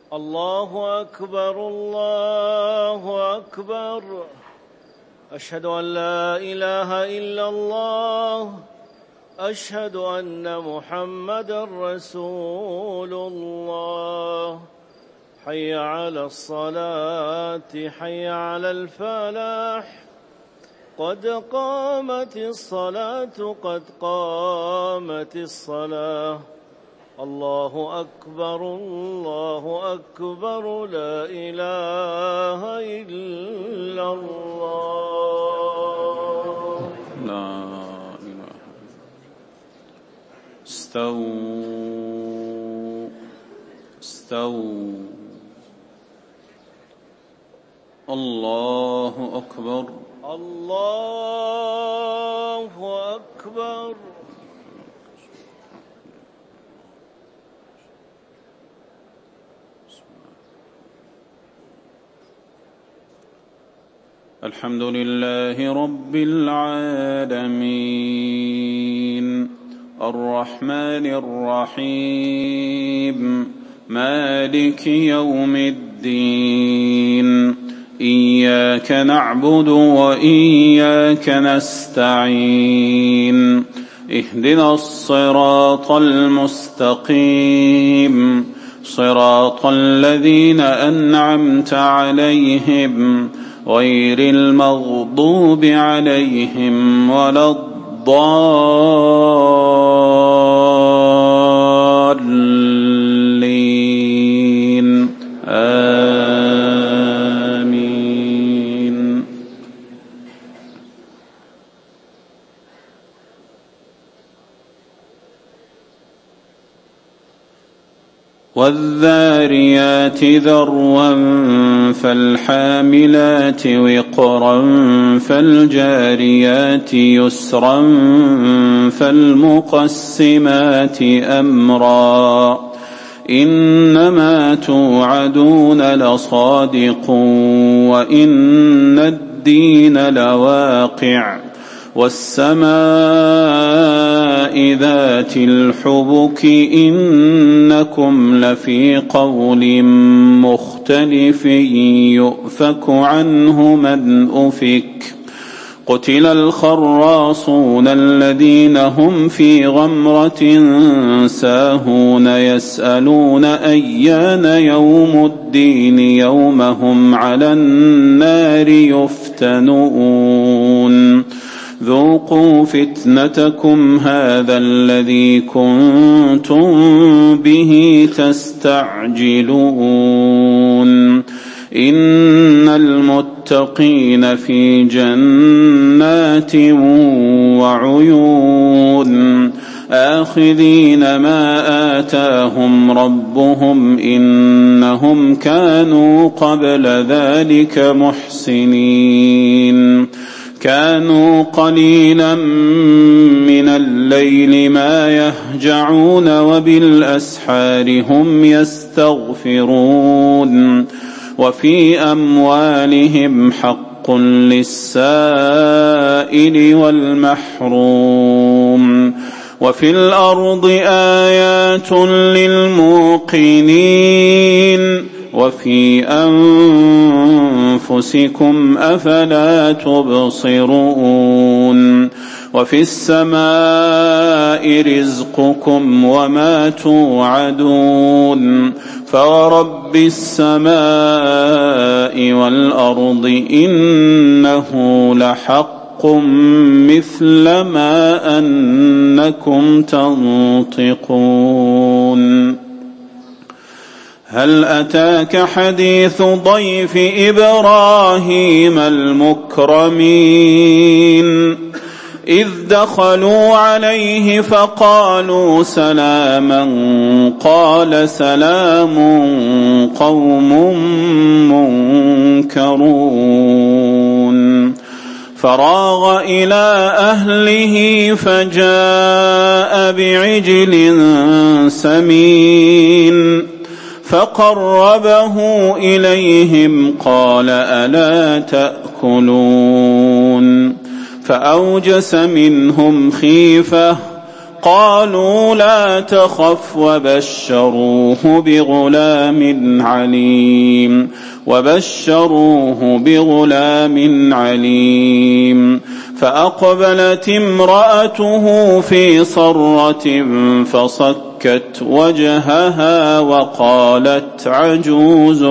الله أكبر الله أكبر. أشهد أن لا إله إلا الله. أشهد أن محمدًا رسول الله. حي على الصلاة حي على الفلاح. قد قامت الصلاة قد قامت الصلاة. الله أكبر الله أكبر. لا إله إلا الله. لا إله. استووا استووا. الله أكبر الله أكبر. الحمد لله رب العالمين الرحمن الرحيم مالك يوم الدين. إياك نعبد وإياك نستعين. اهدنا الصراط المستقيم صراط الذين أنعمت عليهم غير المغضوب عليهم ولا الضالين. آمين. والذاريات ذروا فالحاملات وقرا فالجاريات يسرا فالمقسمات أمرا. إنما توعدون لصادق وإن الدين لواقع. والسماء ذات الحبك إنكم لفي قول مختلف يؤفك عنه من أفك. قتل الخراصون الذين هم في غمرة ساهون يسألون أيان يوم الدين يوم هم على النار يفتنون. ذوقوا فتنتكم هذا الذي كنتم به تستعجلون. إن المتقين في جنات وعيون آخذين ما آتاهم ربهم إنهم كانوا قبل ذلك محسنين. كانوا قليلا من الليل ما يهجعون وبالأسحار هم يستغفرون. وفي أموالهم حق للسائل والمحروم. وفي الأرض آيات للموقنين وفي أنفسكم أفلا تبصرون. وفي السماء رزقكم وما توعدون. فورب السماء والأرض إنه لحق مثل ما أنكم تنطقون. هل أتاك حديث ضيف إبراهيم المكرمين إذ دخلوا عليه فقالوا سلاما قال سلام قوم منكرون. فراغ إلى أهله فجاء بعجل سمين فقربه إليهم قال ألا تأكلون. فأوجس منهم خيفة قالوا لا تخف وبشروه بغلام عليم فأقبلت امرأته في صرة فصكت وجهها وقالت عجوز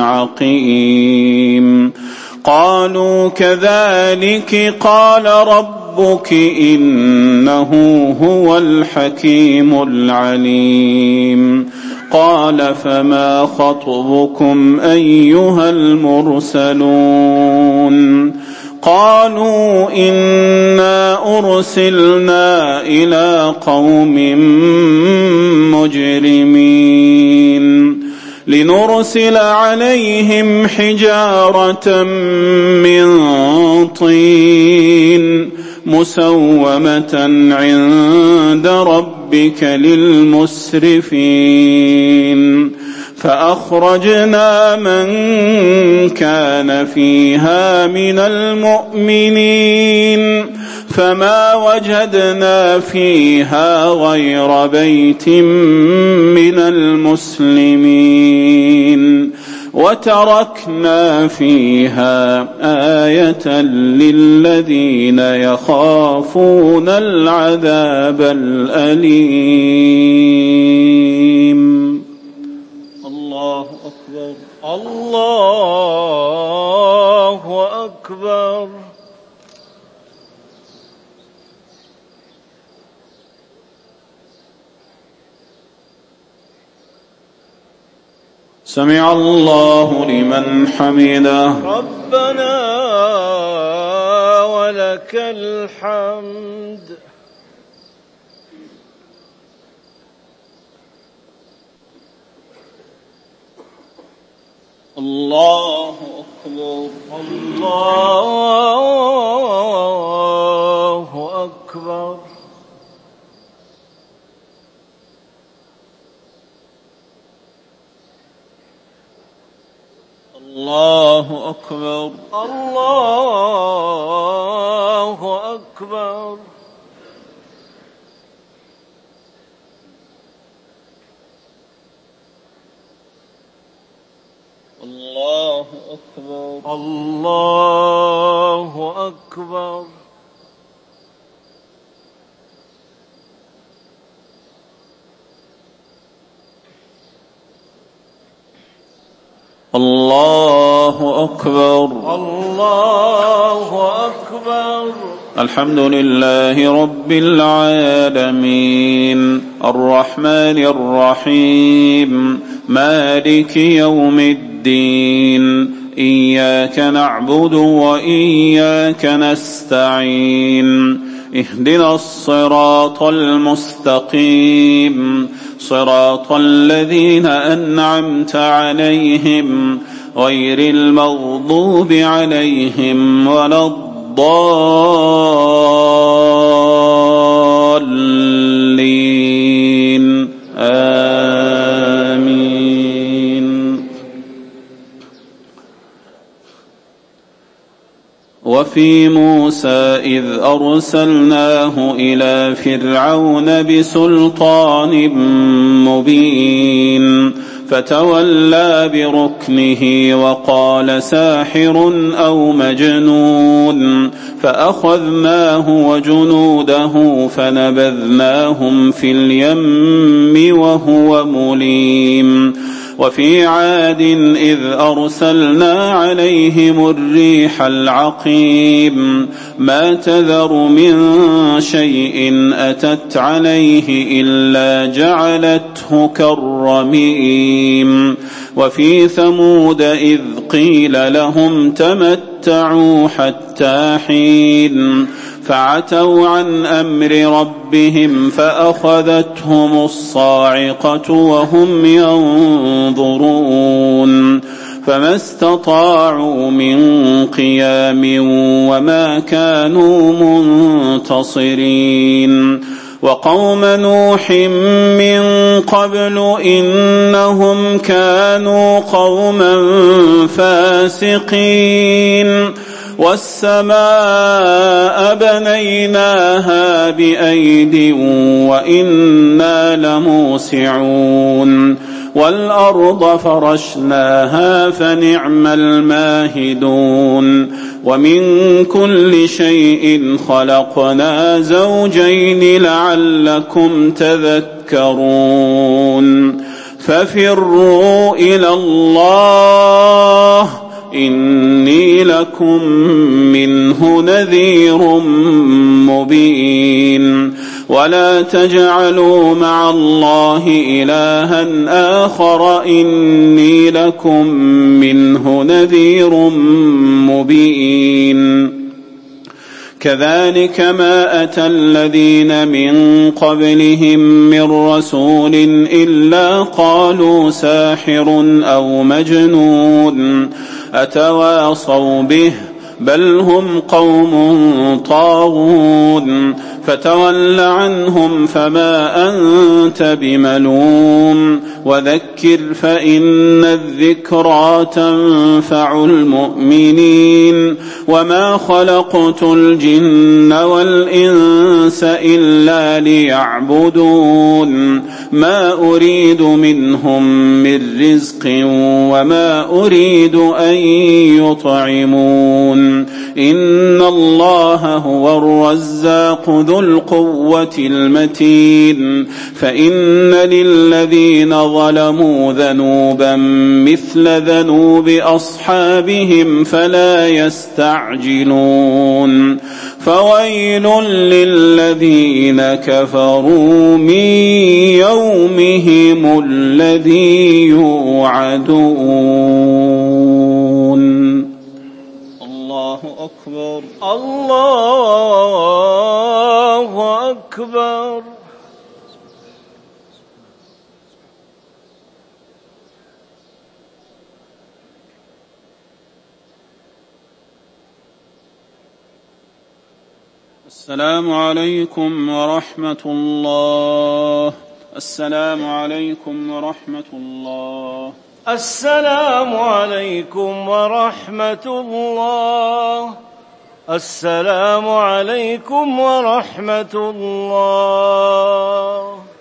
عقيم قالوا كذلك قال ربك إنه هو الحكيم العليم قال فما خطبكم أيها المرسلون قالوا إنا أرسلنا إلى قوم مجرمين لنرسل عليهم حجارة من طين مسومة عند ربك للمسرفين فأخرجنا من كان فيها من المؤمنين فما وجدنا فيها غير بيت من المسلمين وتركنا فيها آية للذين يخافون العذاب الأليم. الله أكبر الله أكبر. سمع الله لمن حمده. ربنا ولك الحمد. الله أكبر الله أكبر. الله أكبر الله أكبر. الله أكبر الله أكبر. الله أكبر الله أكبر. الحمد لله رب العالمين الرحمن الرحيم مالك يوم الدين إياك نعبد وإياك نستعين اهدنا الصراط المستقيم صراط الذين أنعمت عليهم غير المغضوب عليهم ولا الضالين آمين. وفي موسى إذ أرسلناه إلى فرعون بسلطان مبين فتولى بركنه وقال ساحر أو مجنون فأخذناه وجنوده فنبذناهم في اليم وهو مليم. وفي عاد إذ أرسلنا عليهم الريح العقيم ما تذر من شيء أتت عليه إلا جعلته كالرميم. وفي ثمود إذ قيل لهم تمتعوا حتى حين فعتوا عن أمر ربهم فأخذتهم الصاعقة وهم ينظرون فما استطاعوا من قيام وما كانوا منتصرين. وقوم نوح من قبل إنهم كانوا قوما فاسقين والسماء بنيناها بأيد وإنا لموسعون والأرض فرشناها فنعم الماهدون ومن كل شيء خلقنا زوجين لعلكم تذكرون ففروا إلى الله إني لكم منه نذير مبين ولا تجعلوا مع الله إلها آخر إني لكم منه نذير مبين كذلك ما أتى الذين من قبلهم من رسول إلا قالوا ساحر أو مجنون أتواصوا به بل هم قوم طاغون فتول عنهم فما أنت بملوم وذكر فإن الذكرى تنفع المؤمنين وما خلقت الجن والإنس إلا ليعبدون ما أريد منهم من رزق وما أريد أن يطعمون إن الله هو الرزاق ذو القوة المتين فإن للذين ظلموا ذنوبا مثل ذنوب أصحابهم فلا يستعجلون فويل للذين كفروا من يومهم الذي يوعدون الله أكبر الله أكبر السلام عليكم ورحمة الله السلام عليكم ورحمة الله السلام عليكم ورحمة الله السلام عليكم ورحمة الله